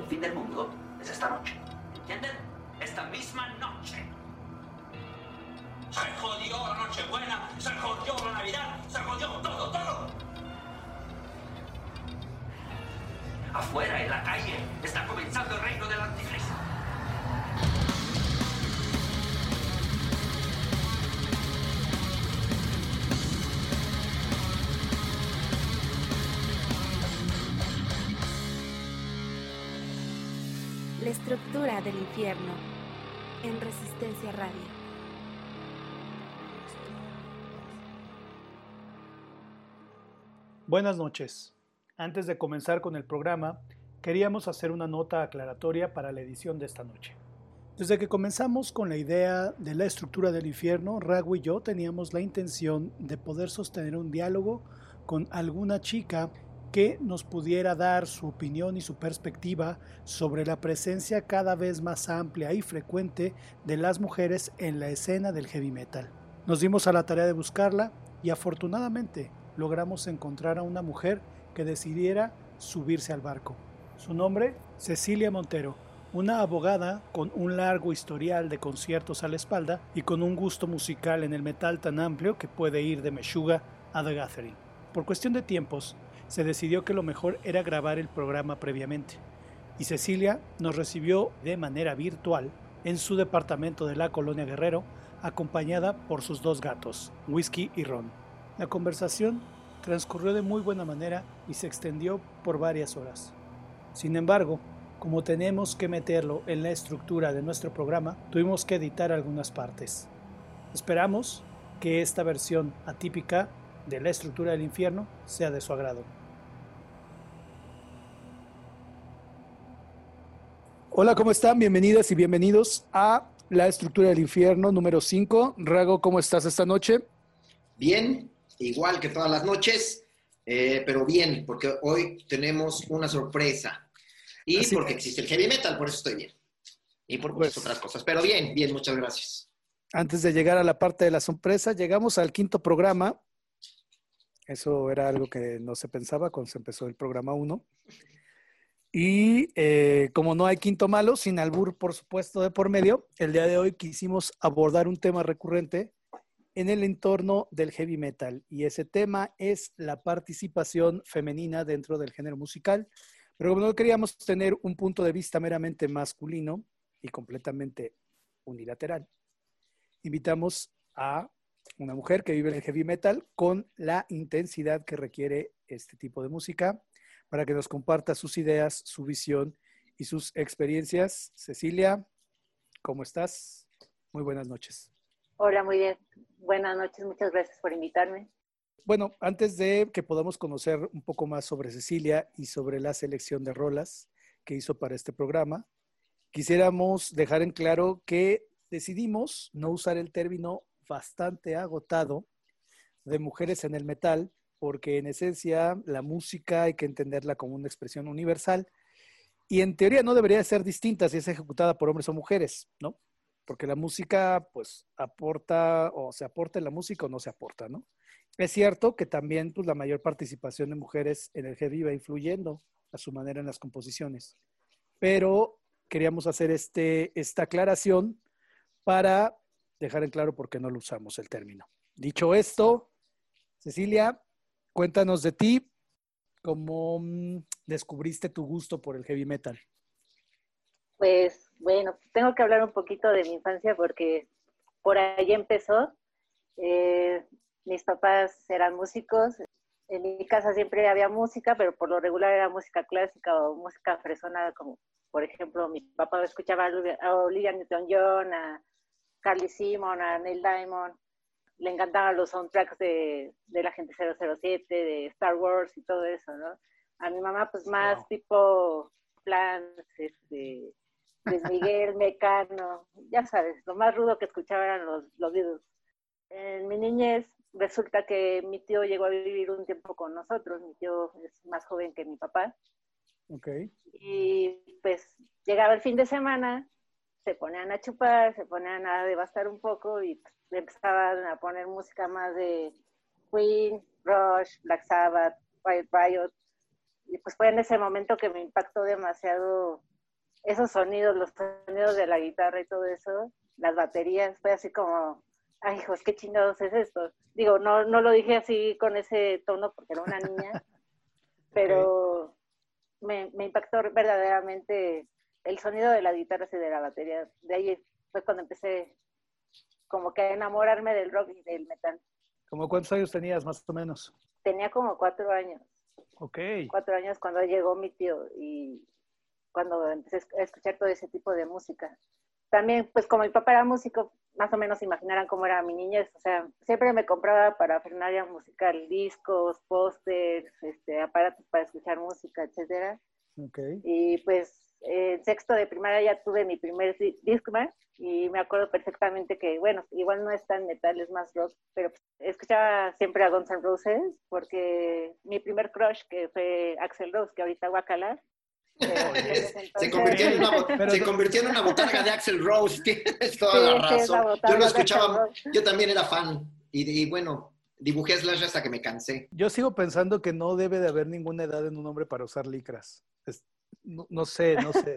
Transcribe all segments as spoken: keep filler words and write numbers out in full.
El fin del mundo es esta noche. ¿Entienden? Esta misma noche. Se jodió la Nochebuena, se jodió la Navidad, se jodió todo, todo. Afuera, en la calle, está comenzando el reino del anticristo. La estructura del infierno en Resistencia Radio. Buenas noches. Antes de comenzar con el programa, queríamos hacer una nota aclaratoria para la edición de esta noche. Desde que comenzamos con la idea de la estructura del infierno, Rago y yo teníamos la intención de poder sostener un diálogo con alguna chica que nos pudiera dar su opinión y su perspectiva sobre la presencia cada vez más amplia y frecuente de las mujeres en la escena del heavy metal. Nos dimos a la tarea de buscarla y afortunadamente logramos encontrar a una mujer que decidiera subirse al barco. Su nombre, Cecilia Montero, una abogada con un largo historial de conciertos a la espalda y con un gusto musical en el metal tan amplio que puede ir de Meshuggah a The Gathering. Por cuestión de tiempos, se decidió que lo mejor era grabar el programa previamente, y Cecilia nos recibió de manera virtual en su departamento de la Colonia Guerrero, acompañada por sus dos gatos, Whisky y Ron. La conversación transcurrió de muy buena manera y se extendió por varias horas. Sin embargo, como tenemos que meterlo en la estructura de nuestro programa, tuvimos que editar algunas partes. Esperamos que esta versión atípica de la estructura del infierno sea de su agrado. Hola, ¿cómo están? Bienvenidas y bienvenidos a la estructura del infierno número cinco. Rago, ¿cómo estás esta noche? Bien, igual que todas las noches, eh, pero bien, porque hoy tenemos una sorpresa. Y Así porque es. existe el heavy metal, por eso estoy bien. Y por muchas pues, otras cosas, pero bien, bien, muchas gracias. Antes de llegar a la parte de la sorpresa, llegamos al quinto programa. Eso era algo que no se pensaba cuando se empezó el programa uno. Y eh, como no hay quinto malo, sin albur, por supuesto, de por medio, el día de hoy quisimos abordar un tema recurrente en el entorno del heavy metal. Y ese tema es la participación femenina dentro del género musical. Pero como no queríamos tener un punto de vista meramente masculino y completamente unilateral, invitamos a una mujer que vive en el heavy metal con la intensidad que requiere este tipo de música para que nos comparta sus ideas, su visión y sus experiencias. Cecilia, ¿cómo estás? Muy buenas noches. Hola, muy bien. Buenas noches, muchas gracias por invitarme. Bueno, antes de que podamos conocer un poco más sobre Cecilia y sobre la selección de rolas que hizo para este programa, quisiéramos dejar en claro que decidimos no usar el término bastante agotado de mujeres en el metal, porque en esencia la música hay que entenderla como una expresión universal y en teoría no debería ser distinta si es ejecutada por hombres o mujeres, ¿no? Porque la música pues aporta o se aporta en la música o no se aporta, ¿no? Es cierto que también pues, la mayor participación de mujeres en el heavy va influyendo a su manera en las composiciones. Pero queríamos hacer este, esta aclaración para dejar en claro por qué no lo usamos el término. Dicho esto, Cecilia, cuéntanos de ti, cómo mm, descubriste tu gusto por el heavy metal. Pues bueno, tengo que hablar un poquito de mi infancia porque por ahí empezó. Eh, Mis papás eran músicos, en mi casa siempre había música, pero por lo regular era música clásica o música fresona, como por ejemplo mi papá escuchaba a Olivia Newton-John, a Carly Simon, a Neil Diamond, le encantaban los soundtracks de, de la Agente cero cero siete, de Star Wars y todo eso, ¿no? A mi mamá pues más wow. tipo Plants, este, Luis Miguel, Mecano, ya sabes, lo más rudo que escuchaban eran los, los Beatles. En mi niñez resulta que mi tío llegó a vivir un tiempo con nosotros, mi tío es más joven que mi papá. Okay. Y pues llegaba el fin de semana, se ponían a chupar, se ponían a devastar un poco y pues, empezaban a poner música más de Queen, Rush, Black Sabbath, Quiet Riot. Y pues fue en ese momento que me impactó demasiado esos sonidos, los sonidos de la guitarra y todo eso, las baterías, fue así como, ay, hijos, qué chingados es esto. Digo, no, no lo dije así con ese tono porque era una niña, pero okay. me, me impactó verdaderamente el sonido de la guitarra y de la batería. De ahí fue cuando empecé como que a enamorarme del rock y del metal. ¿Cómo cuántos años tenías, más o menos? Tenía como cuatro años. Ok. Cuatro años cuando llegó mi tío y cuando empecé a escuchar todo ese tipo de música. También, pues como mi papá era músico, más o menos imaginarán cómo era mi niñez. O sea, siempre me compraba parafernalia musical, discos, pósters, este, aparatos para escuchar música, etcétera. Okay. Y pues en sexto de primaria ya tuve mi primer Discman y me acuerdo perfectamente que, bueno, igual no es tan metal, es más rock, pero escuchaba siempre a Guns N' Roses porque mi primer crush, que fue Axl Rose, que ahorita guacala, entonces... se, convirtió en una, pero... se convirtió en una botarga de Axl Rose, tienes toda sí, la razón. Sí, yo lo escuchaba, yo también era fan y, y bueno, dibujé Slash hasta que me cansé. Yo sigo pensando que no debe de haber ninguna edad en un hombre para usar licras. Es, no, no sé, no sé.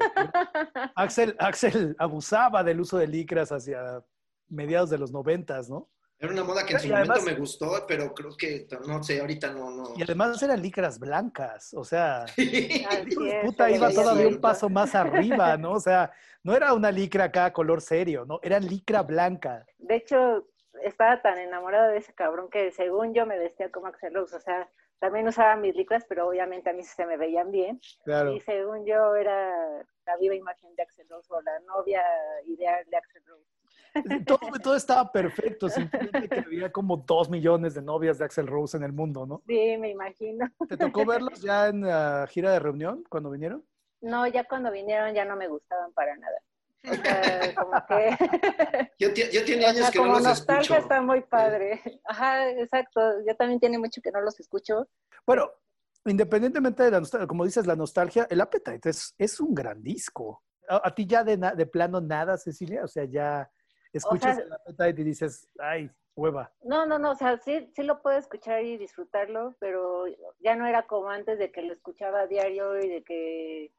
Axel, Axel abusaba del uso de licras hacia mediados de los noventas, ¿no? Era una moda que en su además, momento me gustó, pero creo que, no sé, ahorita no, no. Y además eran licras blancas, o sea, sí, puta, iba todavía un paso más arriba, ¿no? O sea, no era una licra acá color serio, ¿no? Era licra blanca. De hecho, estaba tan enamorada de ese cabrón que según yo me vestía como Axl Rose, o sea, también usaba mis licras, pero obviamente a mí se me veían bien. Claro. Y según yo era la viva imagen de Axl Rose o la novia ideal de Axl Rose. Todo, todo estaba perfecto, simplemente que había como dos millones de novias de Axl Rose en el mundo, ¿no? Sí, me imagino. ¿Te tocó verlos ya en la gira de reunión cuando vinieron? No, ya cuando vinieron ya no me gustaban para nada. O sea, como que... yo, yo tiene años o sea, que no los nostalgia escucho. Está muy padre. Ajá, exacto. Yo también tiene mucho que no los escucho. Bueno, independientemente de la nostalgia, como dices, la nostalgia, el Appetite es, es un gran disco. ¿A, a ti ya de, na, de plano nada, Cecilia? O sea, ya escuchas o sea, el Appetite y dices, ay, hueva. No, no, no, o sea, sí, sí lo puedo escuchar y disfrutarlo, pero ya no era como antes de que lo escuchaba a diario y de que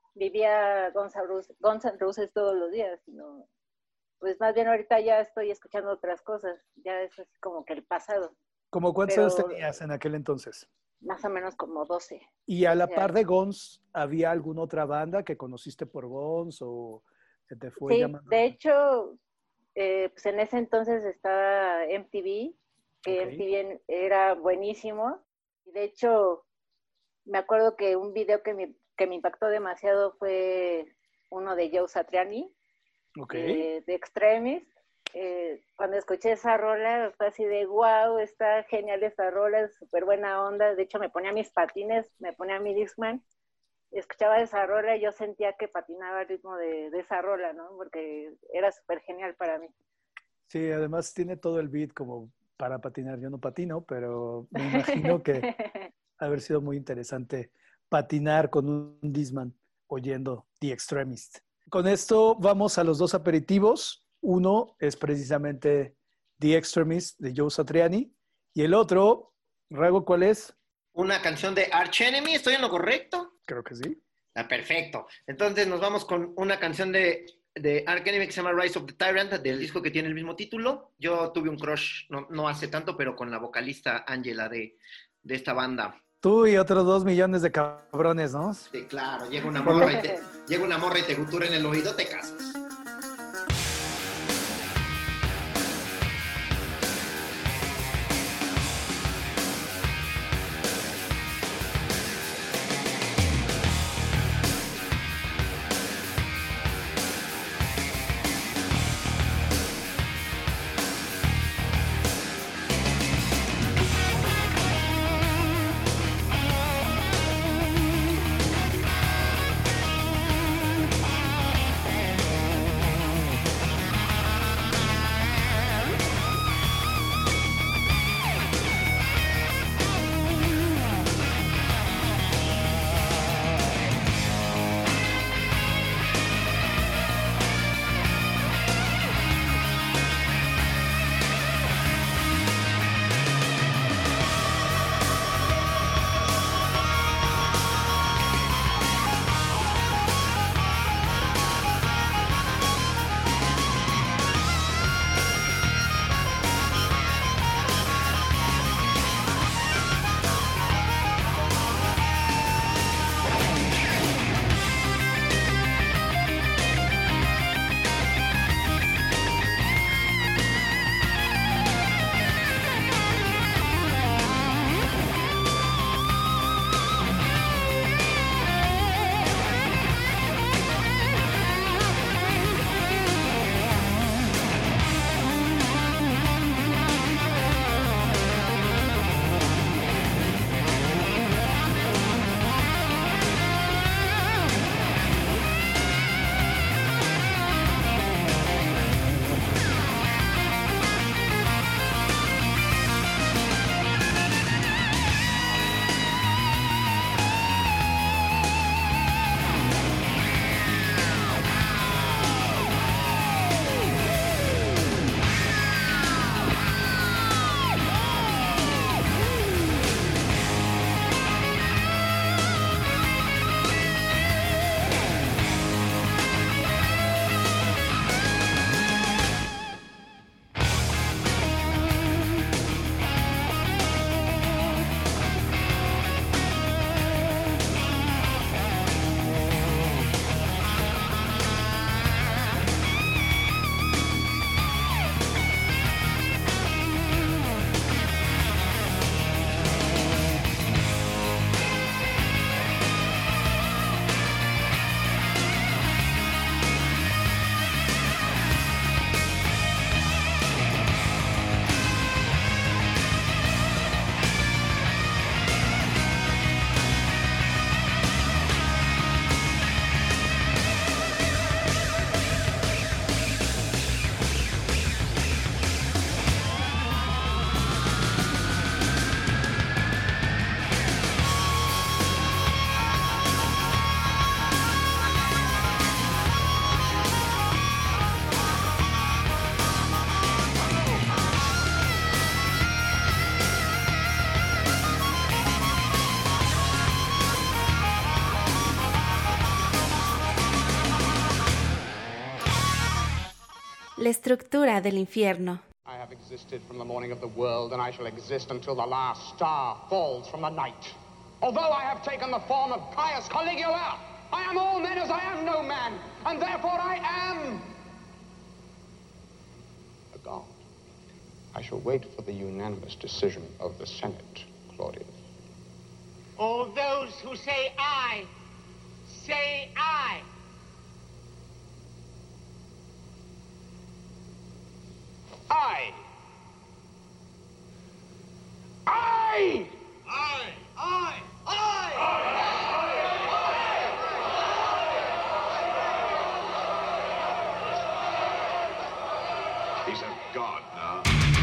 vivía Guns N' Roses, Guns N' Roses todos los días, sino pues más bien ahorita ya estoy escuchando otras cosas, ya es así como que el pasado. ¿Cómo cuántos años tenías en aquel entonces? Más o menos como doce. ¿Y a la par de Guns, había alguna otra banda que conociste por Guns o se te fue sí, llamando? De hecho, eh, pues en ese entonces estaba M T V, que okay. M T V era buenísimo. Y de hecho, me acuerdo que un video que me, que me impactó demasiado fue uno de Joe Satriani, okay. eh, de Extremis. Eh, cuando escuché esa rola fue así de wow, está genial esta rola, es súper buena onda. De hecho me ponía mis patines, me ponía mi Discman, escuchaba esa rola y yo sentía que patinaba al ritmo de, de esa rola, ¿no? Porque era súper genial para mí. Sí, además tiene todo el beat como para patinar. Yo no patino, pero me imagino que haber sido muy interesante patinar con un Discman oyendo The Extremist. Con esto vamos a los dos aperitivos. Uno es precisamente The Extremist de Joe Satriani y el otro, Rago, ¿cuál es? Una canción de Arch Enemy, ¿estoy en lo correcto? Creo que sí. Ah, perfecto. Entonces nos vamos con una canción de, de Arch Enemy que se llama Rise of the Tyrant, del disco que tiene el mismo título. Yo tuve un crush, no, no hace tanto, pero con la vocalista Angela de, de esta banda. Tú y otros dos millones de cabrones, ¿no? Sí, claro. Llega una morra y te, llega una morra y te gutura en el oído, te casas. La estructura del infierno. I have existed from the morning of the world, and I shall exist until the last star falls from the night. Although I have taken the form of Caius Caligula, I am all men as I am no man, and therefore I am a god. I shall wait for the unanimous decision of the Senate, Claudius. All those who say aye, say aye. Aye. Aye. Aye. Aye. Aye. He's a god now.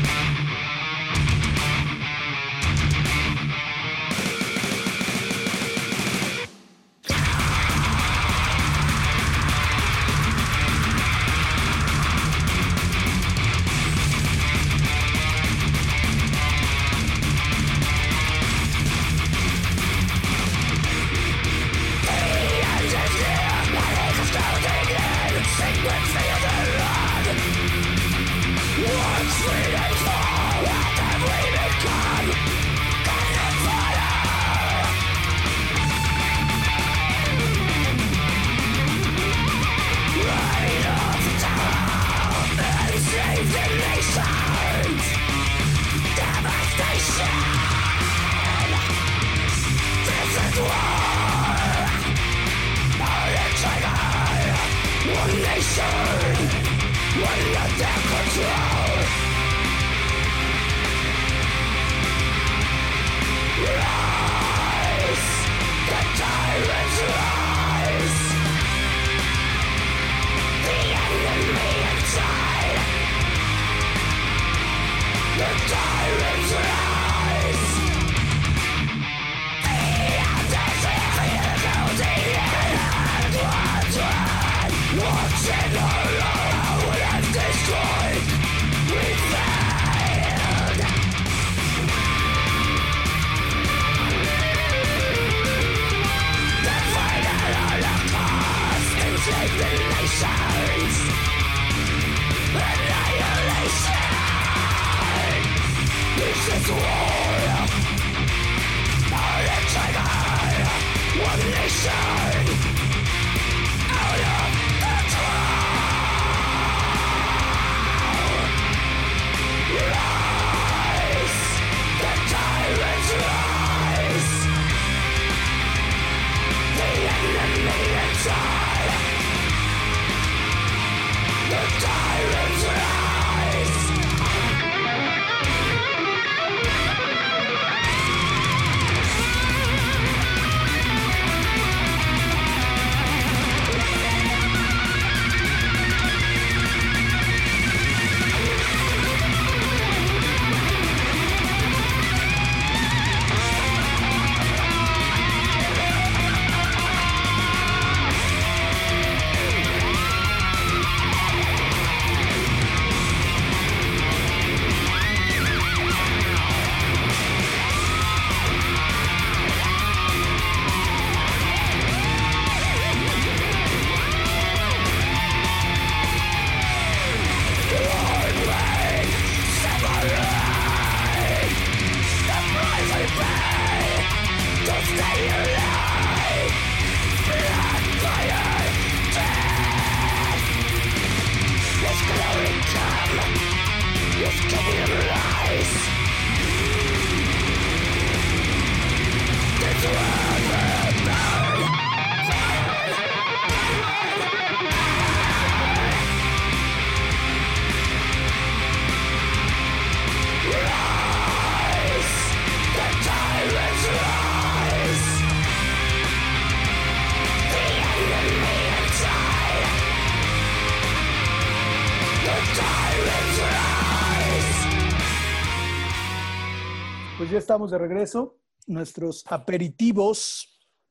Pues ya estamos de regreso. Nuestros aperitivos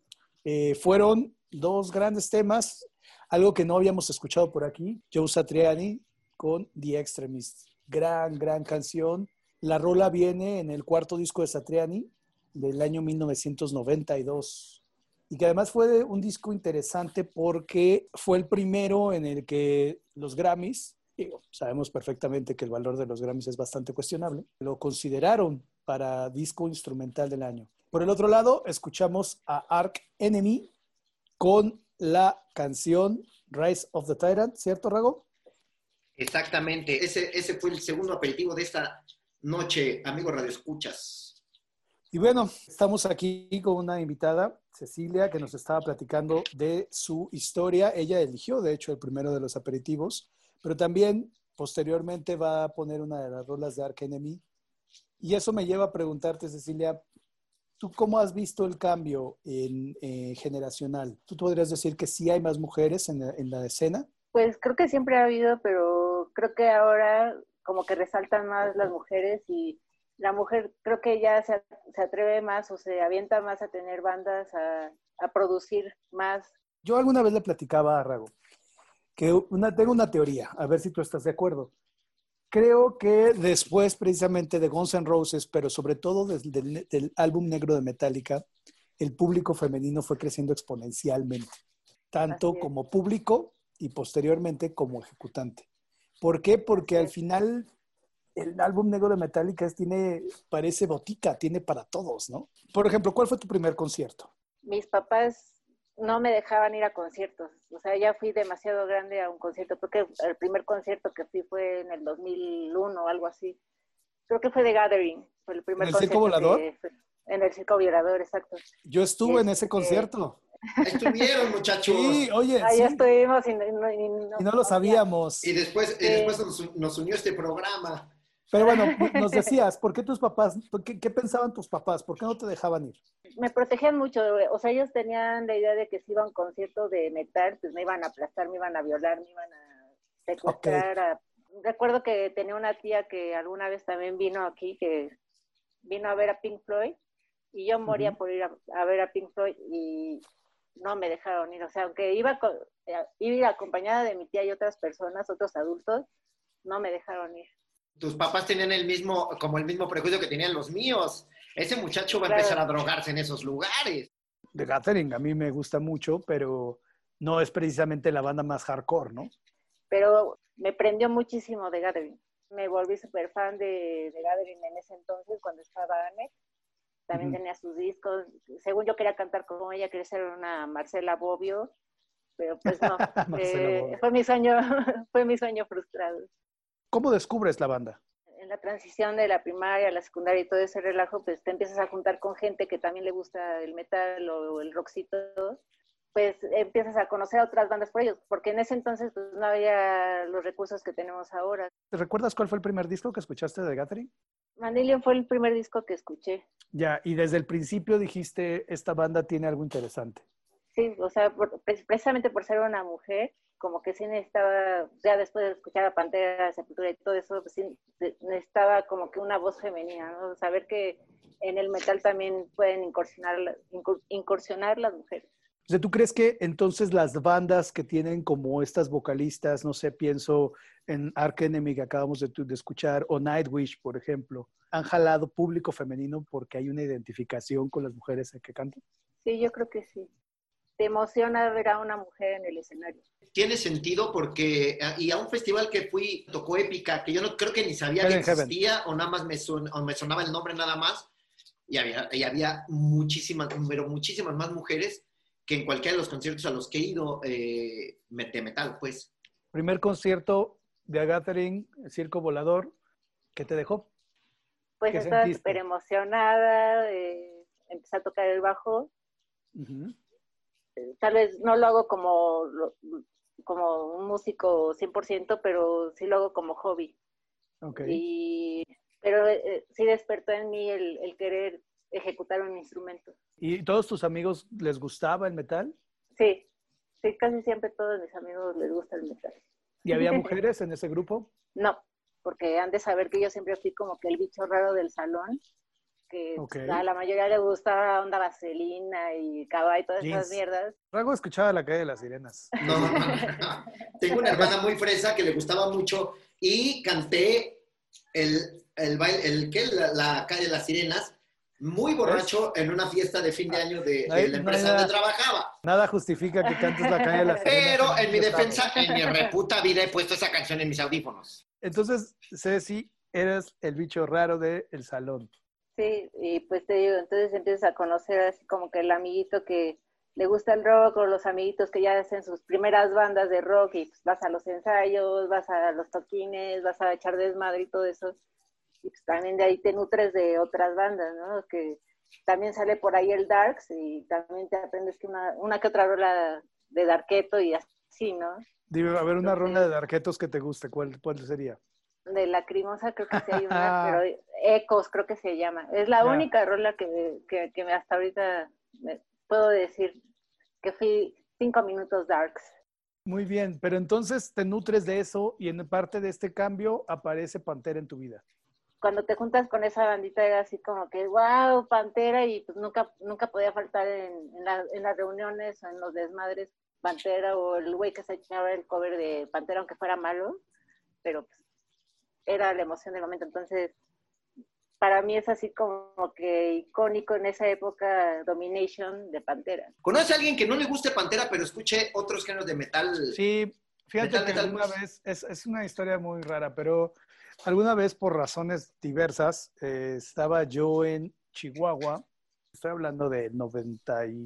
eh, fueron dos grandes temas, algo que no habíamos escuchado por aquí, Joe Satriani con The Extremist. Gran, gran canción. La rola viene en el cuarto disco de Satriani del año mil novecientos noventa y dos. Y que además fue un disco interesante porque fue el primero en el que los Grammys Digo, sabemos perfectamente que el valor de los Grammys es bastante cuestionable. Lo consideraron para disco instrumental del año. Por el otro lado, escuchamos a Arch Enemy con la canción Rise of the Tyrant, ¿cierto, Rago? Exactamente. Ese, ese fue el segundo aperitivo de esta noche, amigos radioescuchas. Y bueno, estamos aquí con una invitada, Cecilia, que nos estaba platicando de su historia. Ella eligió, de hecho, el primero de los aperitivos, pero también posteriormente va a poner una de las rolas de Arch Enemy. Y eso me lleva a preguntarte, Cecilia, ¿tú cómo has visto el cambio en, eh, generacional? ¿Tú podrías decir que sí hay más mujeres en la, en la escena? Pues creo que siempre ha habido, pero creo que ahora como que resaltan más las mujeres y la mujer creo que ya se, se atreve más o se avienta más a tener bandas, a, a producir más. Yo alguna vez le platicaba a Rago que una, tengo una teoría, a ver si tú estás de acuerdo. Creo que después precisamente de Guns N' Roses, pero sobre todo desde el del álbum negro de Metallica, el público femenino fue creciendo exponencialmente, tanto como público y posteriormente como ejecutante. ¿Por qué? Porque al final el álbum negro de Metallica es, tiene, parece botica, tiene para todos, ¿no? Por ejemplo, ¿cuál fue tu primer concierto? Mis papás no me dejaban ir a conciertos, o sea, ya fui demasiado grande a un concierto, porque el primer concierto que fui fue en el dos mil uno o algo así, creo que fue The Gathering, fue el primer ¿En el concierto Circo Volador? que fue, en el Circo Volador, exacto. Yo estuve y en ese concierto. Estuvieron, muchachos. Sí, oye, ahí sí. estuvimos y no, y no, y no, y no lo sabíamos. Y después, sí. y después nos, nos unió este programa. Pero bueno, nos decías, ¿por qué tus papás, qué, qué pensaban tus papás? ¿Por qué no te dejaban ir? Me protegían mucho, o sea, ellos tenían la idea de que si iba a un concierto de metal, pues me iban a aplastar, me iban a violar, me iban a secuestrar. Okay. A... Recuerdo que tenía una tía que alguna vez también vino aquí, que vino a ver a Pink Floyd, y yo moría uh-huh. por ir a, a ver a Pink Floyd, y no me dejaron ir, o sea, aunque iba, con, iba acompañada de mi tía y otras personas, otros adultos, no me dejaron ir. Tus papás tenían el mismo, como el mismo prejuicio que tenían los míos. Ese muchacho va a empezar a drogarse en esos lugares. The Gathering a mí me gusta mucho, pero no es precisamente la banda más hardcore, ¿no? Pero me prendió muchísimo The Gathering. Me volví súper fan de The Gathering en ese entonces, cuando estaba Anne. También uh-huh. tenía sus discos. Según yo quería cantar como ella, quería ser una Marcela Bobbio, pero pues no. eh, fue mi sueño, fue mi sueño frustrado. ¿Cómo descubres la banda? En la transición de la primaria a la secundaria y todo ese relajo, pues te empiezas a juntar con gente que también le gusta el metal o el rockcito, pues empiezas a conocer a otras bandas por ellos, porque en ese entonces pues no había los recursos que tenemos ahora. ¿Te recuerdas cuál fue el primer disco que escuchaste de The Gathering? Marillion fue el primer disco que escuché. Ya, y desde el principio dijiste, esta banda tiene algo interesante. Sí, o sea, por, precisamente por ser una mujer, como que sí necesitaba, ya después de escuchar a Pantera, Sepultura y todo eso, pues sí necesitaba como que una voz femenina, ¿no? Saber que en el metal también pueden incursionar, incursionar las mujeres. O sea, ¿tú crees que entonces las bandas que tienen como estas vocalistas, no sé, pienso en Arch Enemy que acabamos de, de escuchar, o Nightwish, por ejemplo, han jalado público femenino porque hay una identificación con las mujeres que cantan? Sí, yo creo que sí. Te emociona ver a una mujer en el escenario. Tiene sentido porque, y a un festival que fui, tocó Épica, que yo no creo que ni sabía Heaven, que existía, Heaven. o nada más me, son, o me sonaba el nombre nada más, y había, y había muchísimas, pero muchísimas más mujeres que en cualquiera de los conciertos a los que he ido eh, de metal, pues. Primer concierto de A Gathering, el Circo Volador, ¿qué te dejó? Pues estaba súper emocionada, eh, empecé a tocar el bajo. Uh-huh. Tal vez no lo hago como, como un músico cien por ciento, pero sí lo hago como hobby. Okay. Y, pero eh, sí despertó en mí el, el querer ejecutar un instrumento. ¿Y todos tus amigos les gustaba el metal? Sí, sí, casi siempre todos mis amigos les gusta el metal. ¿Y había mujeres en ese grupo? No, porque han de saber que yo siempre fui como que el bicho raro del salón, que okay. a la mayoría le gustaba Onda Vaselina y Cabá y todas Jeans. Esas mierdas. Rago escuchaba La Calle de las Sirenas. No, no, no. Tengo una hermana muy fresa que le gustaba mucho y canté el, el baile, el, ¿qué? La, la Calle de las Sirenas muy borracho en una fiesta de fin de año de, de la empresa nada, donde trabajaba. Nada justifica que cantes la caña de la sirena. Pero en mi defensa, en mi reputa vida he puesto esa canción en mis audífonos. Entonces, Ceci, eres el bicho raro del salón. Sí, y pues te digo, entonces empiezas a conocer así como que el amiguito que le gusta el rock o los amiguitos que ya hacen sus primeras bandas de rock y pues vas a los ensayos, vas a los toquines, vas a echar desmadre y todo eso. Y pues también de ahí te nutres de otras bandas, ¿no? Que también sale por ahí el Darks y también te aprendes que una, una que otra rola de Darketo y así, ¿no? Dime, a ver, una Entonces, rola de Darketos que te guste, ¿cuál, cuál sería? De Lacrimosa creo que sí hay una, pero Ecos creo que se llama. Es la Ya. única rola que, que, que hasta ahorita me puedo decir que fui cinco minutos Darks. Muy bien, pero entonces te nutres de eso y en parte de este cambio aparece Pantera en tu vida. Cuando te juntas con esa bandita era así como que wow, Pantera, y pues nunca, nunca podía faltar en, en, la, en las reuniones o en los desmadres Pantera, o el güey que se echaba el cover de Pantera aunque fuera malo, pero pues era la emoción del momento. Entonces para mí es así como que icónico en esa época Domination de Pantera. ¿Conoces a alguien que no le guste Pantera pero escuche otros géneros de metal? Sí, fíjate metal, que metal, alguna pues. vez, es, es una historia muy rara, pero alguna vez por razones diversas eh, estaba yo en Chihuahua, estoy hablando de noventa y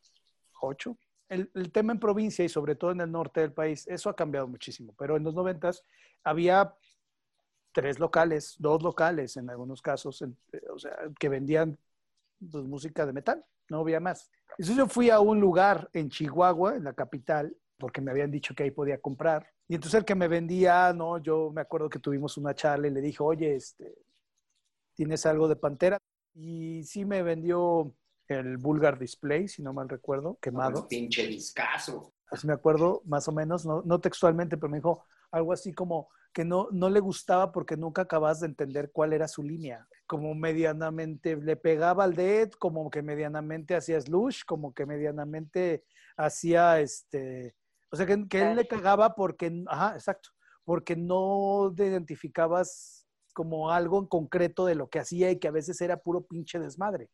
ocho. El, el tema en provincia y sobre todo en el norte del país, eso ha cambiado muchísimo, pero en los noventas había tres locales, dos locales en algunos casos, en, o sea, que vendían pues, música de metal, no había más. Entonces yo fui a un lugar en Chihuahua, en la capital, porque me habían dicho que ahí podía comprar. Y entonces el que me vendía, no, yo me acuerdo que tuvimos una charla y le dije, oye, este, ¿tienes algo de Pantera? Y sí me vendió el Vulgar Display, si no mal recuerdo, quemado. No, pinche discazo. Así me acuerdo, más o menos, no, no textualmente, pero me dijo algo así como que no, no le gustaba porque nunca acabas de entender cuál era su línea. Como medianamente le pegaba al Dead, como que medianamente hacía slush, como que medianamente hacía este... O sea, que, que él le cagaba porque... Ajá, exacto. Porque no te identificabas como algo en concreto de lo que hacía y que a veces era puro pinche desmadre.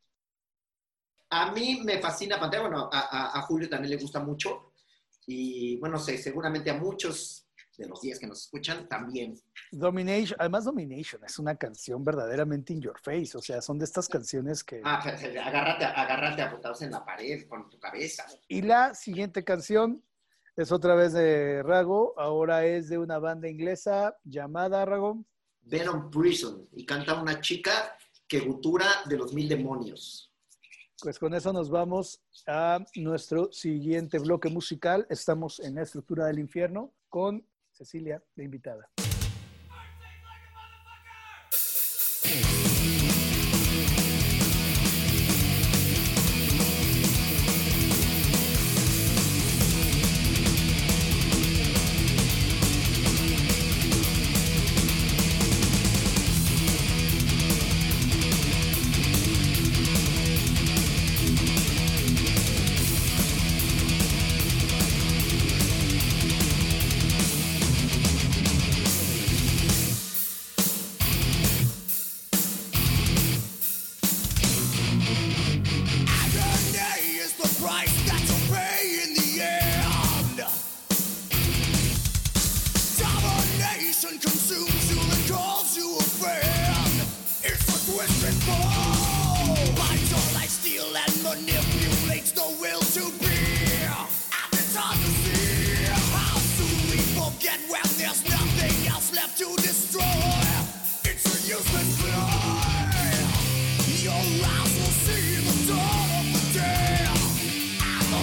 A mí me fascina Pantera. Bueno, a, a, a Julio también le gusta mucho. Y bueno, sé, seguramente a muchos de los días que nos escuchan también. Domination, además Domination es una canción verdaderamente in your face, o sea, son de estas canciones que... Ah, agárrate, agárrate a botados en la pared con tu cabeza. Y la siguiente canción es otra vez de Rago, ahora es de una banda inglesa llamada, Rago, Venom Prison, y canta una chica que gutura de los mil demonios. Pues con eso nos vamos a nuestro siguiente bloque musical. Estamos en la estructura del infierno con Cecilia de invitada. Your eyes will see the dawn of the day. I'm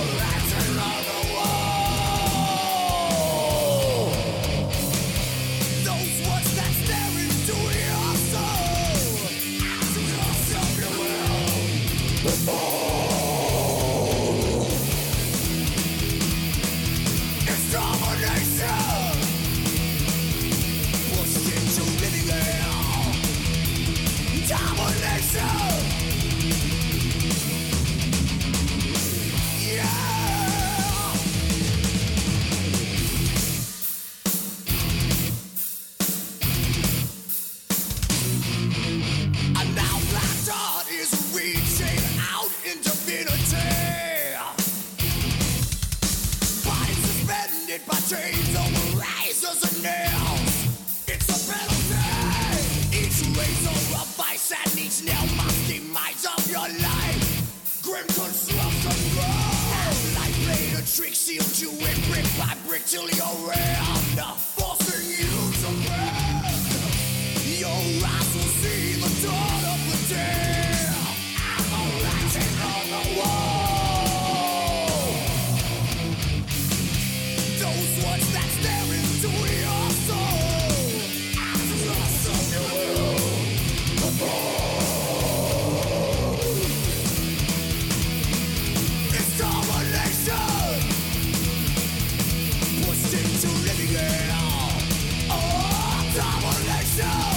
trick, shield you in brick by brick till you're rammed, forcing you to bend. Your eyes will see the dawn of the day. I'm a writing on the wall. Those words that stare into your soul. I'm lost on you. It's domination, pushed into living hell. Oh, domination.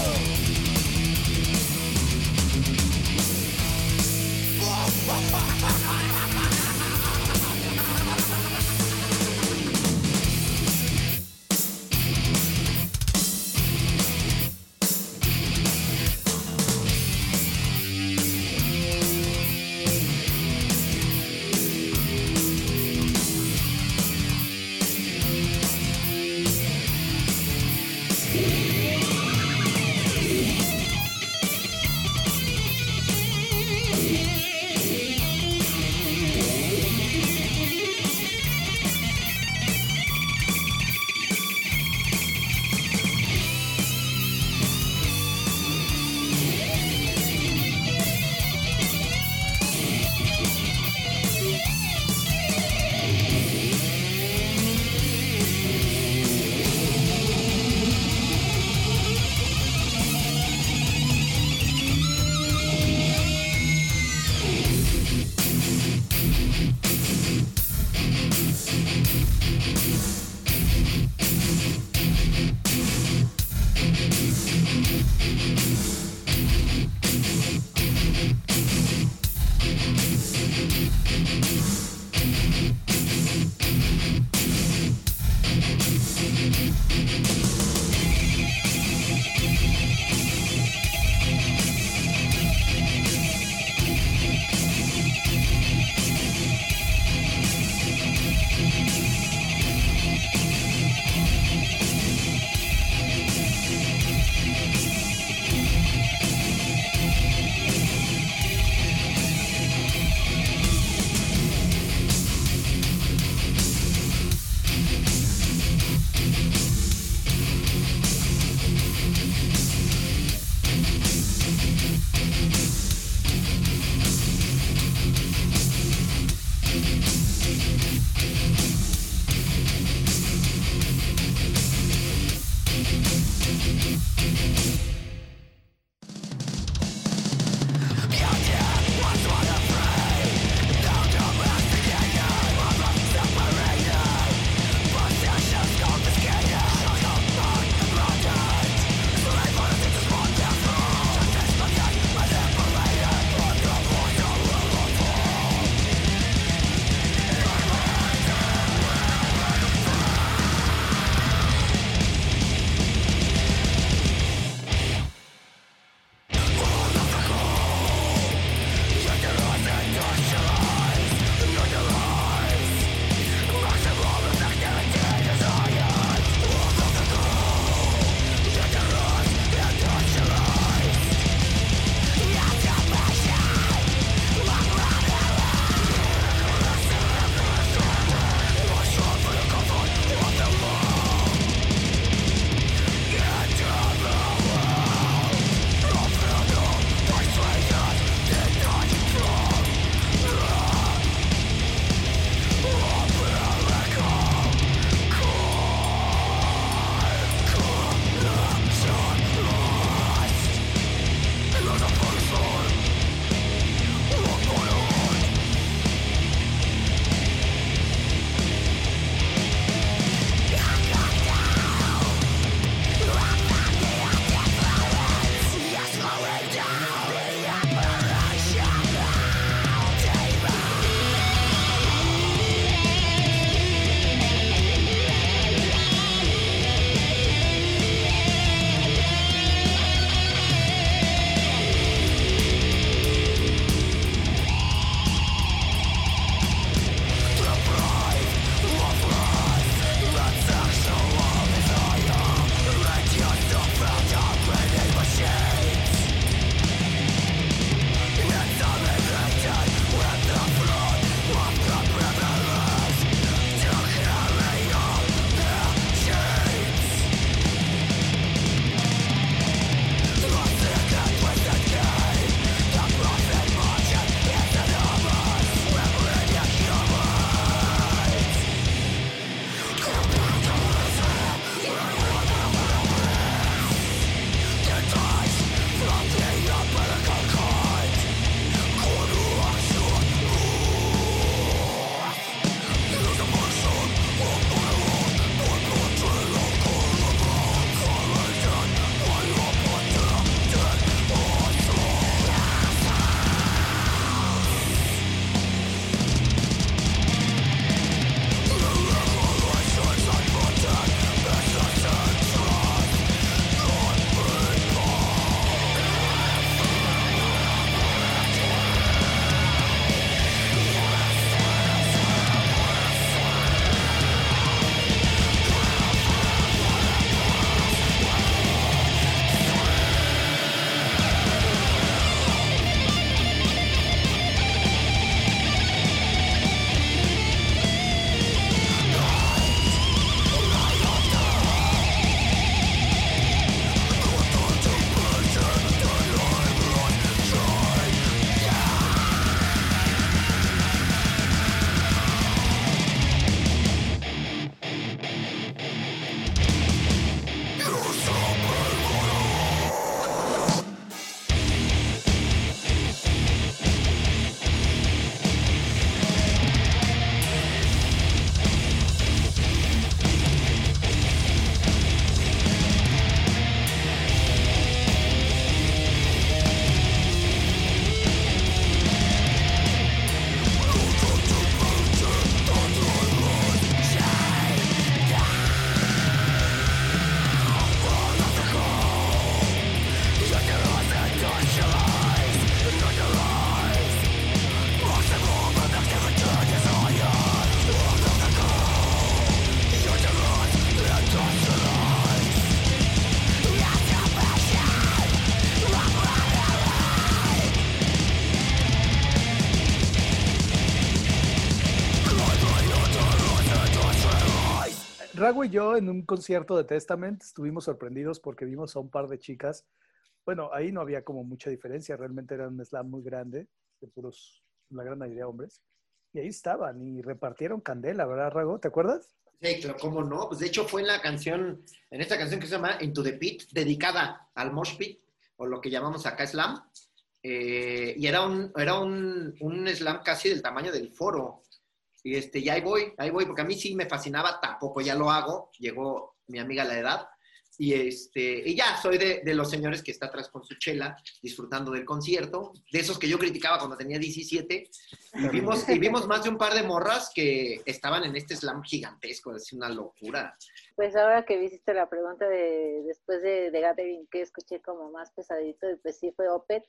Rago y yo en un concierto de Testament estuvimos sorprendidos porque vimos a un par de chicas. Bueno, ahí no había como mucha diferencia, realmente era un slam muy grande, de puros, la gran mayoría hombres. Y ahí estaban y repartieron candela, ¿verdad, Rago? ¿Te acuerdas? Sí, claro, ¿cómo no? Pues de hecho fue en la canción, en esta canción que se llama Into the Pit, dedicada al mosh pit, o lo que llamamos acá slam. Eh, y era un, era un, un slam casi del tamaño del foro. Y este, y ahí voy, ahí voy, porque a mí sí me fascinaba, tampoco ya lo hago, llegó mi amiga a la edad, y, este, y ya soy de, de los señores que está atrás con su chela, disfrutando del concierto, de esos que yo criticaba cuando tenía diecisiete, y vimos, y vimos más de un par de morras que estaban en este slam gigantesco, es una locura. Pues ahora que hiciste la pregunta de después de, de Gathering, que escuché como más pesadito, pues sí fue Opeth,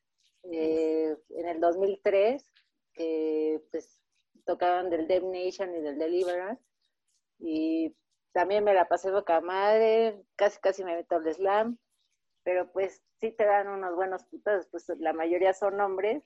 eh, en el dos mil tres, que pues tocaban del Dev Nation y del Deliverance, y también me la pasé boca madre, casi casi me meto al slam, pero pues sí te dan unos buenos putos, pues la mayoría son hombres,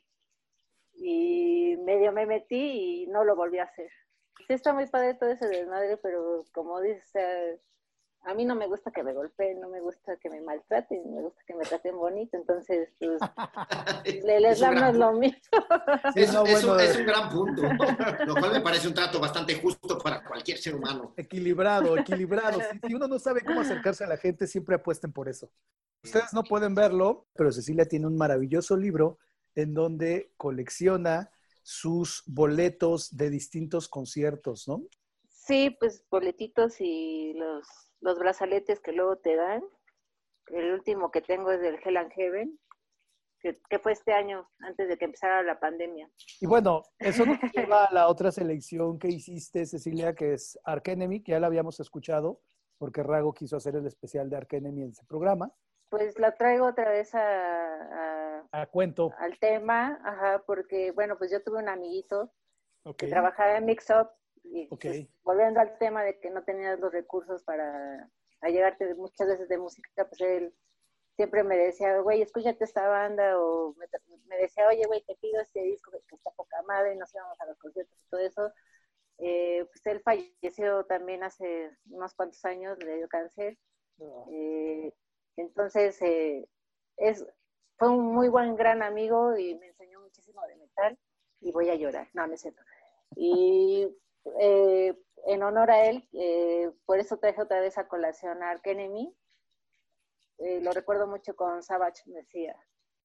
y medio me metí y no lo volví a hacer. Sí está muy padre todo ese desmadre, pero como dices, o sea, a mí no me gusta que me golpeen, no me gusta que me maltraten, me gusta que me traten bonito, entonces pues el slam no es lo mismo. Es, no, es, bueno, un, es un gran punto, ¿no? Lo cual me parece un trato bastante justo para cualquier ser humano. Equilibrado, equilibrado. Si, si uno no sabe cómo acercarse a la gente, siempre apuesten por eso. Ustedes no pueden verlo, pero Cecilia tiene un maravilloso libro en donde colecciona sus boletos de distintos conciertos, ¿no? Sí, pues boletitos y los, los brazaletes que luego te dan. El último que tengo es del Hell and Heaven, que, que fue este año, antes de que empezara la pandemia. Y bueno, eso nos lleva a la otra selección que hiciste, Cecilia, que es Arch Enemy, que ya la habíamos escuchado, porque Rago quiso hacer el especial de Arch Enemy en ese programa. Pues la traigo otra vez a, a, a cuento. Al tema, ajá, porque, bueno, pues yo tuve un amiguito okay. que trabajaba en Mix Up, y okay. pues, volviendo al tema de que no tenías los recursos para llegarte muchas veces de música, pues él siempre me decía, güey, escúchate esta banda, o me, me decía, oye, güey, te pido este disco que está poca madre, y nos íbamos a los conciertos y todo eso. Eh, pues él falleció también hace unos cuantos años, le dio cáncer. Oh. Eh, Entonces, eh, es, fue un muy buen, gran amigo y me enseñó muchísimo de metal y voy a llorar, no, no es cierto. Y eh, en honor a él, eh, por eso traje otra vez a colación a Arch Enemy. Eh, lo recuerdo mucho con Savage Messiah.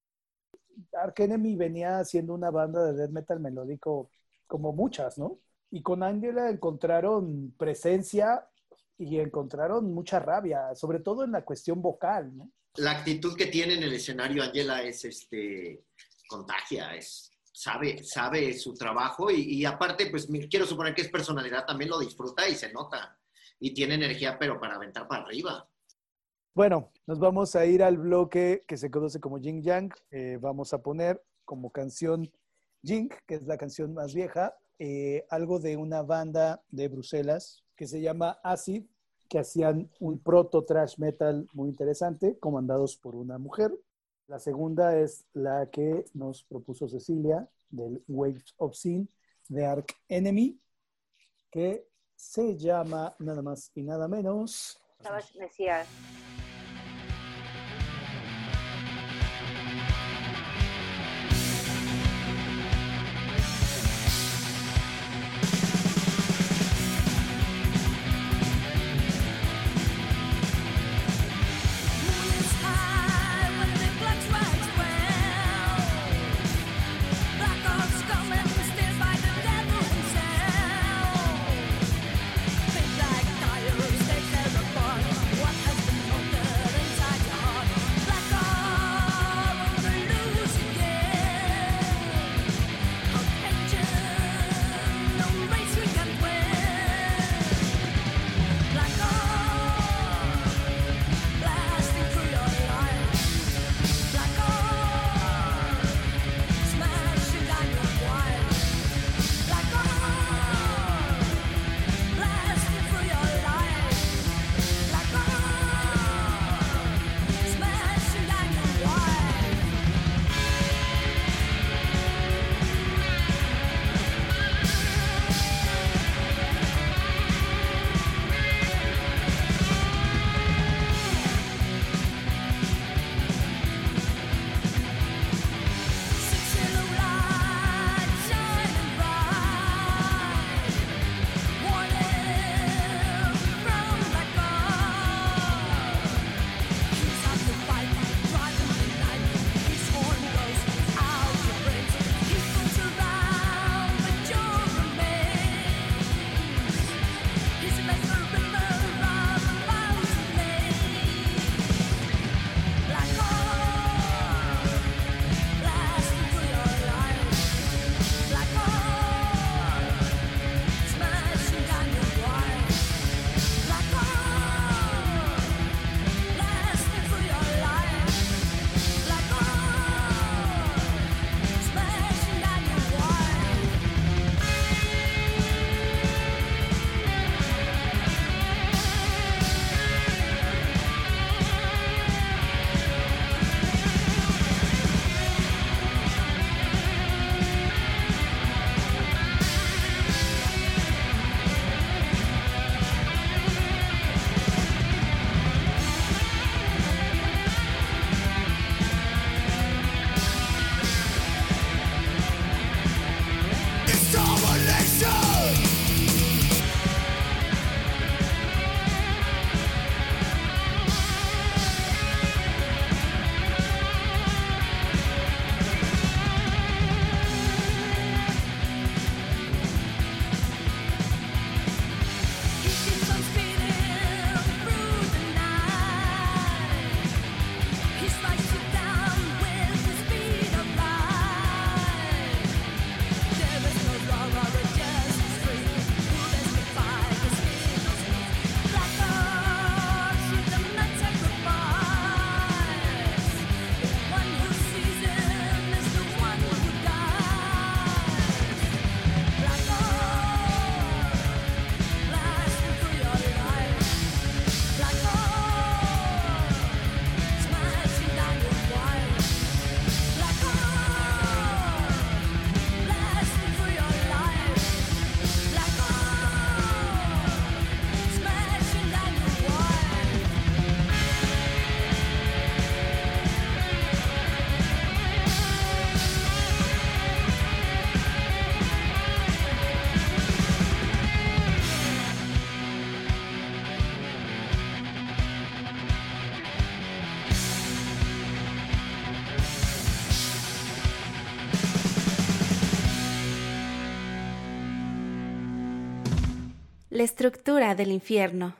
Arch Enemy venía siendo una banda de death metal melódico como muchas, ¿no? Y con Angela encontraron presencia y encontraron mucha rabia, sobre todo en la cuestión vocal, ¿no? La actitud que tiene en el escenario Angela es, este, contagia, es, sabe, sabe su trabajo y, y aparte, pues, quiero suponer que es personalidad, también lo disfruta y se nota. Y tiene energía, pero para aventar para arriba. Bueno, nos vamos a ir al bloque que se conoce como Yin Yang. Eh, vamos a poner como canción Jing, que es la canción más vieja, eh, algo de una banda de Bruselas que se llama Acid, que hacían un proto thrash metal muy interesante, comandados por una mujer. La segunda es la que nos propuso Cecilia, del Waves of Sin, de Arch Enemy, que se llama nada más y nada menos Savage Messiah. What has been La estructura del infierno.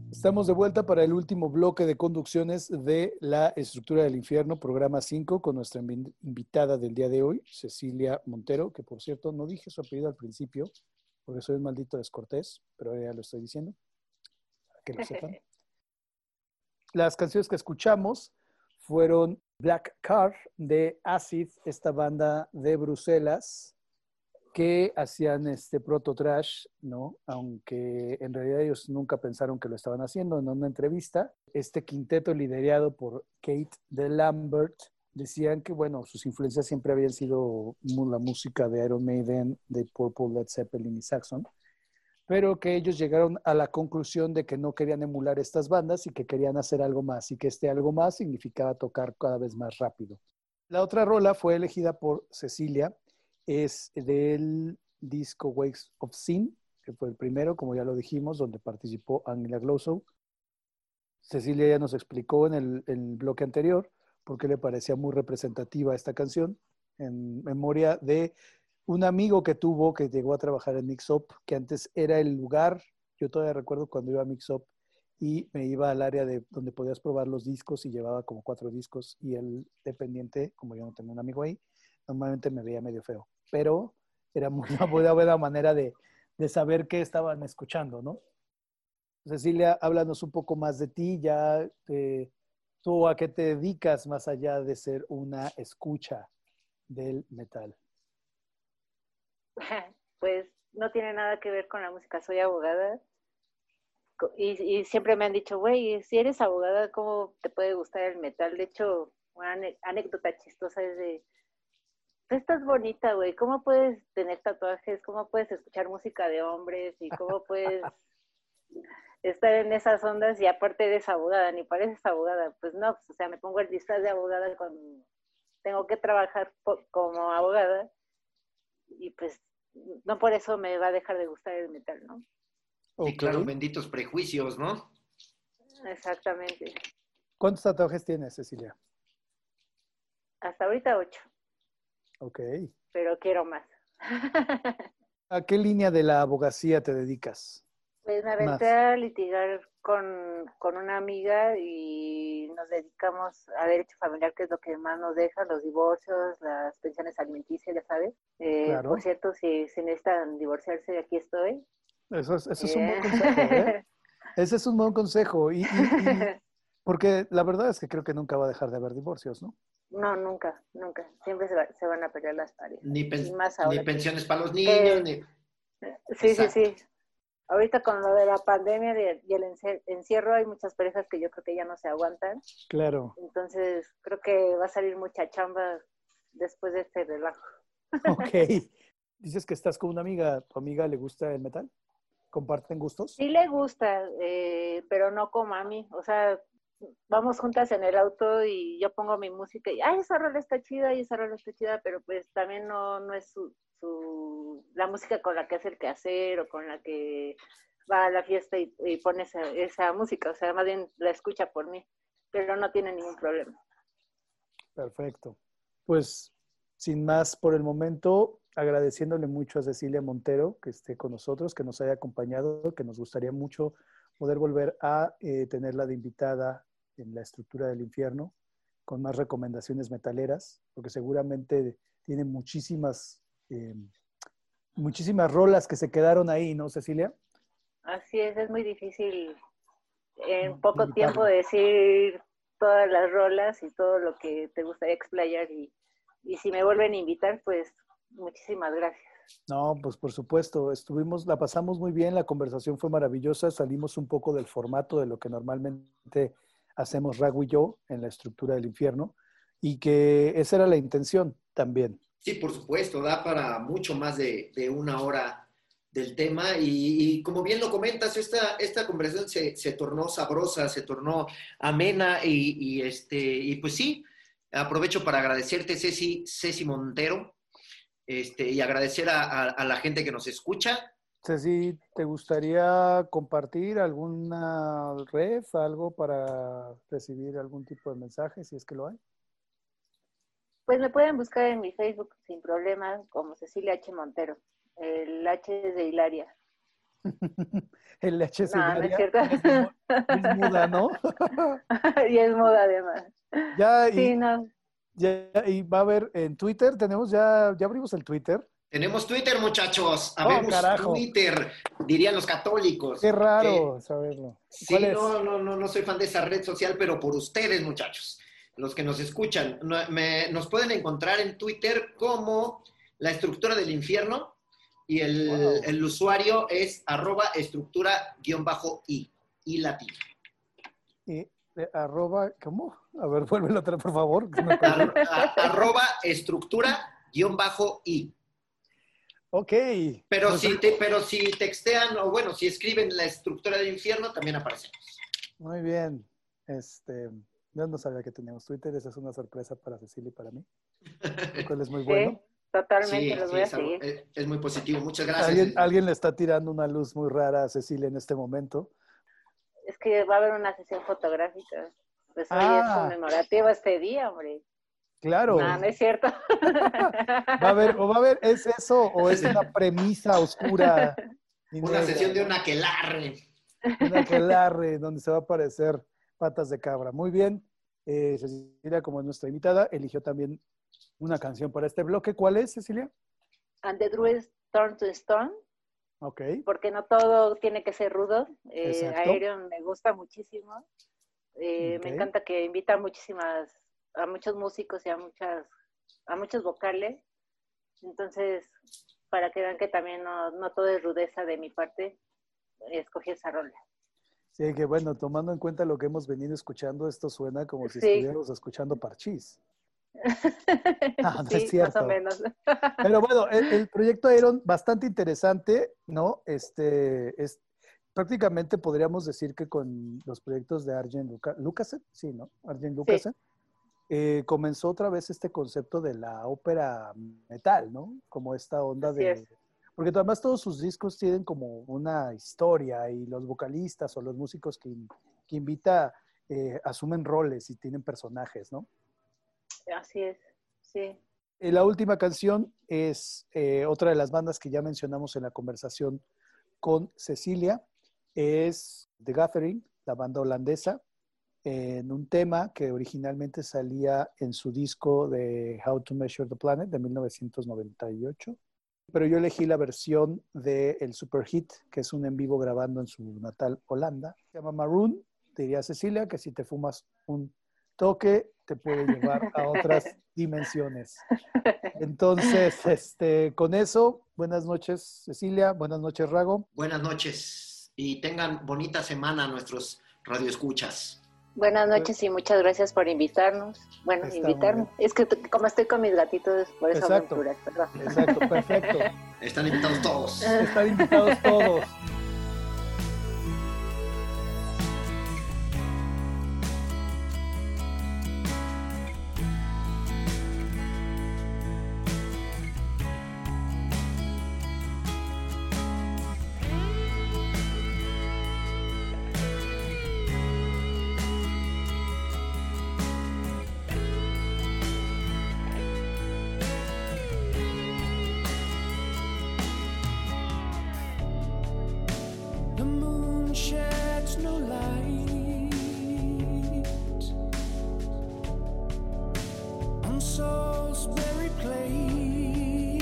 Estamos de vuelta para el último bloque de conducciones de La Estructura del Infierno, programa cinco, con nuestra invitada del día de hoy, Cecilia Montero, que por cierto no dije su apellido al principio, porque soy un maldito descortés, pero ya lo estoy diciendo, para que lo sepan. Las canciones que escuchamos fueron Black Car de Acid, esta banda de Bruselas, que hacían este proto-trash, ¿no? Aunque en realidad ellos nunca pensaron que lo estaban haciendo. En una entrevista, este quinteto liderado por Kate de Lambert decían que, bueno, sus influencias siempre habían sido la música de Iron Maiden, de Purple, Led Zeppelin y Saxon, pero que ellos llegaron a la conclusión de que no querían emular estas bandas y que querían hacer algo más, y que este algo más significaba tocar cada vez más rápido. La otra rola fue elegida por Cecilia, es del disco Wakes of Sin, que fue el primero, como ya lo dijimos, donde participó Angela Glosso. Cecilia ya nos explicó en el, en el bloque anterior por qué le parecía muy representativa esta canción, en memoria de un amigo que tuvo, que llegó a trabajar en Mix Up, que antes era el lugar, yo todavía recuerdo cuando iba a Mix Up, y me iba al área de donde podías probar los discos y llevaba como cuatro discos, y el dependiente, como yo no tengo un amigo ahí, normalmente me veía medio feo, pero era muy, una buena, buena manera de, de saber qué estaban escuchando, ¿no? Cecilia, háblanos un poco más de ti, ya te, tú a qué te dedicas más allá de ser una escucha del metal. Pues no tiene nada que ver con la música, soy abogada y, y siempre me han dicho, güey, si eres abogada, ¿cómo te puede gustar el metal? De hecho, una anécdota chistosa es de, tú estás bonita, güey, ¿cómo puedes tener tatuajes? ¿Cómo puedes escuchar música de hombres? ¿Y cómo puedes estar en esas ondas? Y aparte eres abogada, ni pareces abogada. Pues no, pues, o sea, me pongo el disfraz de abogada cuando tengo que trabajar como abogada y pues no por eso me va a dejar de gustar el metal, ¿no? Sí, claro, benditos prejuicios, ¿no? Exactamente. ¿Cuántos tatuajes tienes, Cecilia? Hasta ahorita ocho. Ok. Pero quiero más. ¿A qué línea de la abogacía te dedicas? Pues me aventé más a litigar con, con una amiga y nos dedicamos a derecho familiar, que es lo que más nos deja, los divorcios, las pensiones alimenticias, ya sabes. Eh, claro. Por cierto, si, si necesitan divorciarse, aquí estoy. Eso es, eso es eh. un buen consejo, ¿eh? Ese es un buen consejo. Y, y, y, porque la verdad es que creo que nunca va a dejar de haber divorcios, ¿no? No, nunca, nunca. Siempre se, va, se van a pelear las parejas. Ni, pen, y más ahora ni pensiones que, para los niños, que, ni... Sí, Exacto. sí, sí. Ahorita con lo de la pandemia y el encierro hay muchas parejas que yo creo que ya no se aguantan. Claro. Entonces creo que va a salir mucha chamba después de este relajo. Ok. Dices que estás con una amiga. ¿Tu amiga le gusta el metal? ¿Comparten gustos? Sí le gusta, eh, pero no como a mí. O sea, vamos juntas en el auto y yo pongo mi música y, ay, esa rola está chida y esa rola está chida, pero pues también no, no es su, su, la música con la que hace el quehacer o con la que va a la fiesta y, y pone esa, esa música. O sea, más bien la escucha por mí, pero no tiene ningún problema. Perfecto. Pues, sin más por el momento, agradeciéndole mucho a Cecilia Montero que esté con nosotros, que nos haya acompañado, que nos gustaría mucho poder volver a eh, tenerla de invitada en La Estructura del Infierno, con más recomendaciones metaleras, porque seguramente tiene muchísimas, eh, muchísimas rolas que se quedaron ahí, ¿no, Cecilia? Así es, es muy difícil en poco Invitarla. tiempo decir todas las rolas y todo lo que te gustaría explayar, y, y si me vuelven a invitar, pues muchísimas gracias. No, pues por supuesto, estuvimos, la pasamos muy bien, la conversación fue maravillosa, salimos un poco del formato de lo que normalmente hacemos Ragu y yo en La Estructura del Infierno, y que esa era la intención también. Sí, por supuesto, da para mucho más de, de una hora del tema, y, y como bien lo comentas, esta, esta conversación se, se tornó sabrosa, se tornó amena, y, y, este, y pues sí, aprovecho para agradecerte, Ceci, Ceci Montero, Este, y agradecer a, a, a la gente que nos escucha. Ceci, ¿te gustaría compartir alguna red, algo para recibir algún tipo de mensaje, si es que lo hay? Pues me pueden buscar en mi Facebook sin problema como Cecilia H. Montero. El H es de Hilaria. El H S No, no es Diaria cierto. es, mu- es muda, ¿no? Y es moda además. Ya, y, Sí, no. ya, y va a haber en Twitter, tenemos ya, ya abrimos el Twitter. Tenemos Twitter, muchachos. Oh, Habemos carajo. Twitter, dirían los católicos. Qué raro Eh, saberlo. sí, ¿Cuál es? no, no, no, no soy fan de esa red social, pero por ustedes, muchachos, los que nos escuchan, no- me- nos pueden encontrar en Twitter como La Estructura del Infierno y el, Wow. el usuario es arroba estructura guión bajo i, i latina. Y, eh, arroba, ¿cómo? A ver, vuélvelo otra, por favor. que me perdí. Ar- a- arroba estructura guión bajo i. Ok. Pero Pues, si, te, pero si textean, o bueno, si escriben La Estructura del Infierno, también aparecemos. Muy bien. Este, yo no sabía que teníamos Twitter, esa es una sorpresa para Cecilia y para mí. Lo cual es muy bueno. Sí, totalmente Sí, los sí, voy a es, algo- seguir. es- es muy positivo. Muchas gracias. Alguien, alguien le está tirando una luz muy rara a Cecilia en este momento. Es que va a haber una sesión fotográfica. Pues hoy Ah. es conmemorativo este día, hombre. Claro. No, no es cierto. Va a haber, o va a haber, ¿es eso o es una premisa oscura? y Una negra? sesión de un aquelarre. Un aquelarre donde se va a aparecer patas de cabra. Muy bien. Eh, Cecilia, como es nuestra invitada, eligió también una canción para este bloque. ¿Cuál es, Cecilia? And the druids turn to stone, Ok. porque no todo tiene que ser rudo. Eh, Exacto. Aerion me gusta muchísimo. Eh, Ok. Me encanta que invita a muchísimas, a muchos músicos y a muchas, a muchos vocales. Entonces, para que vean que también no, no todo es rudeza de mi parte, escogí esa rola. Sí, que bueno, tomando en cuenta lo que hemos venido escuchando, esto suena como si Sí. estuviéramos escuchando Parchís. No, no Sí, es cierto. más o menos. Pero bueno, el, el proyecto Aeron, bastante interesante, ¿no? Este, es, prácticamente podríamos decir que con los proyectos de Arjen Luca, Lucasen, sí, ¿no? Arjen Lucasen, eh, comenzó otra vez este concepto de la ópera metal, ¿no? Como esta onda Así de... es. Porque además todos sus discos tienen como una historia y los vocalistas o los músicos que, que invita eh, asumen roles y tienen personajes, ¿no? Así es, sí. Eh, La última canción es eh, otra de las bandas que ya mencionamos en la conversación con Cecilia, es The Gathering, la banda holandesa, en un tema que originalmente salía en su disco de How to Measure the Planet de mil novecientos noventa y ocho, pero yo elegí la versión del Super Hit, que es un en vivo grabando en su natal Holanda. Se llama Maroon, te diría Cecilia que si te fumas un toque te puede llevar a otras dimensiones. Entonces, este, con eso, buenas noches Cecilia, buenas noches Rago. Buenas noches y tengan bonita semana nuestros radioescuchas. Buenas noches y muchas gracias por invitarnos. Bueno, Está invitarme. muy bien. Es que t- como estoy con mis gatitos, por eso Exacto. aventuras, perdón. Exacto, perfecto. Están invitados todos. Están invitados todos. The moon sheds no light on Salisbury Plain.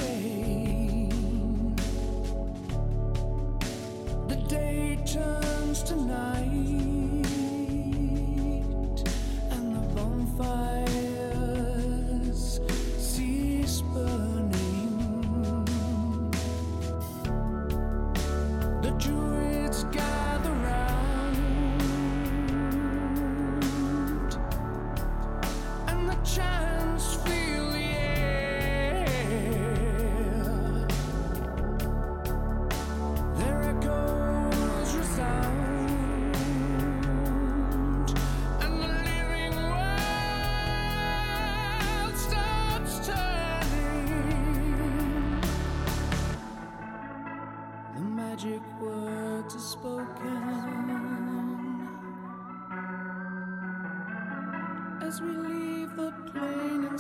The day turns to night, and the bonfires cease burning. The druids gather round, and the chants fill the air. Their echoes resound, and the living world stops turning. The magic words are spoken as we leave the plain in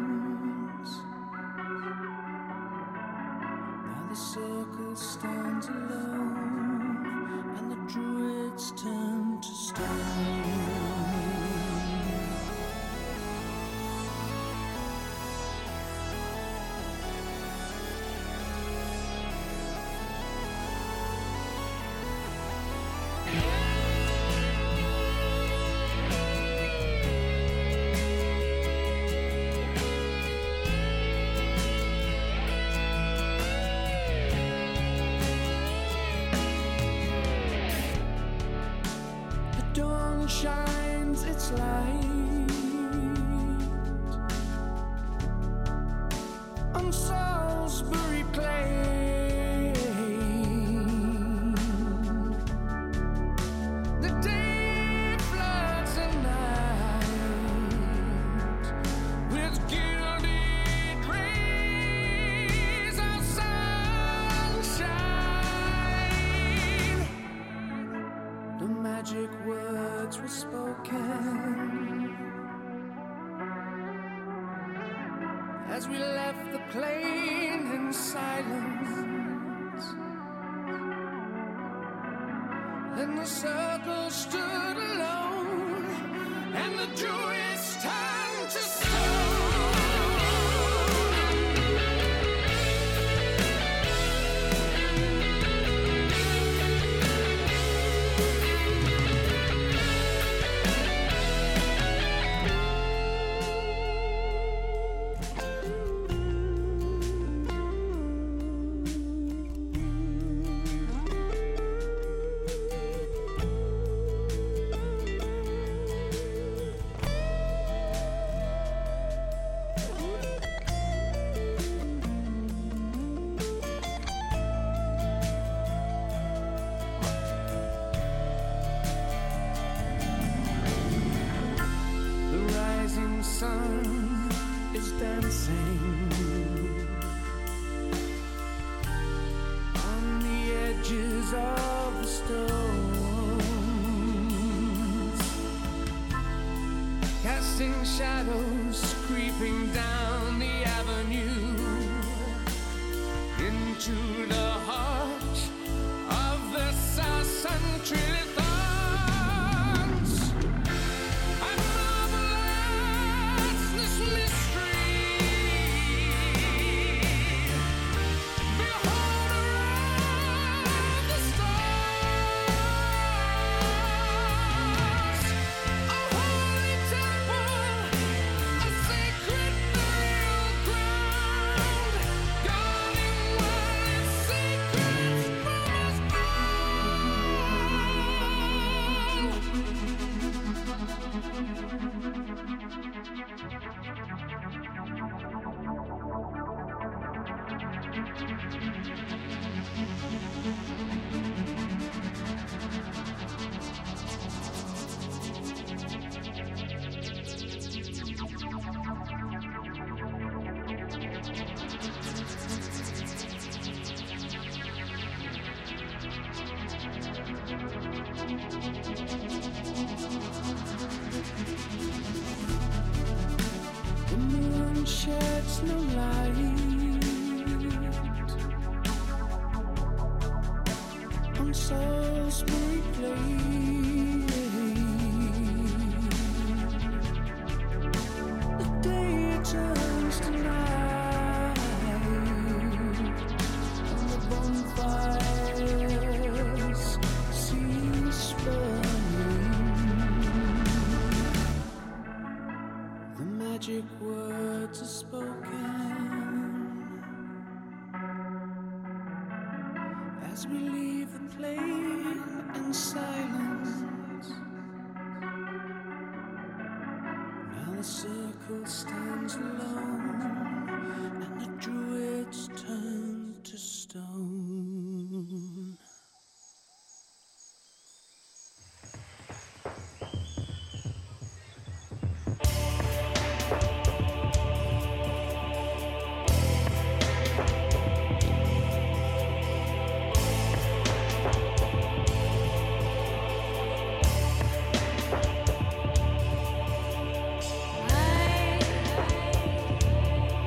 silence. Now the circle stands sun shines its light on Salisbury Plain. The day floods the night with gilded rays of sunshine. The magic words were spoken as we left the plain in silence. Then the circle stood alone, and the Druids turned to stone. Sun is dancing on the edges of the stones, casting shadows, creeping down the avenue into the heart of the Saxon Trilithons. The moon sheds no light on Salisbury Plain. The day turns to night, and the bonfires cease burning. The magic words are spoken as we leave the plain in silence. Now the circle stands alone, and the Druids turn to stone. I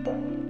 Bye.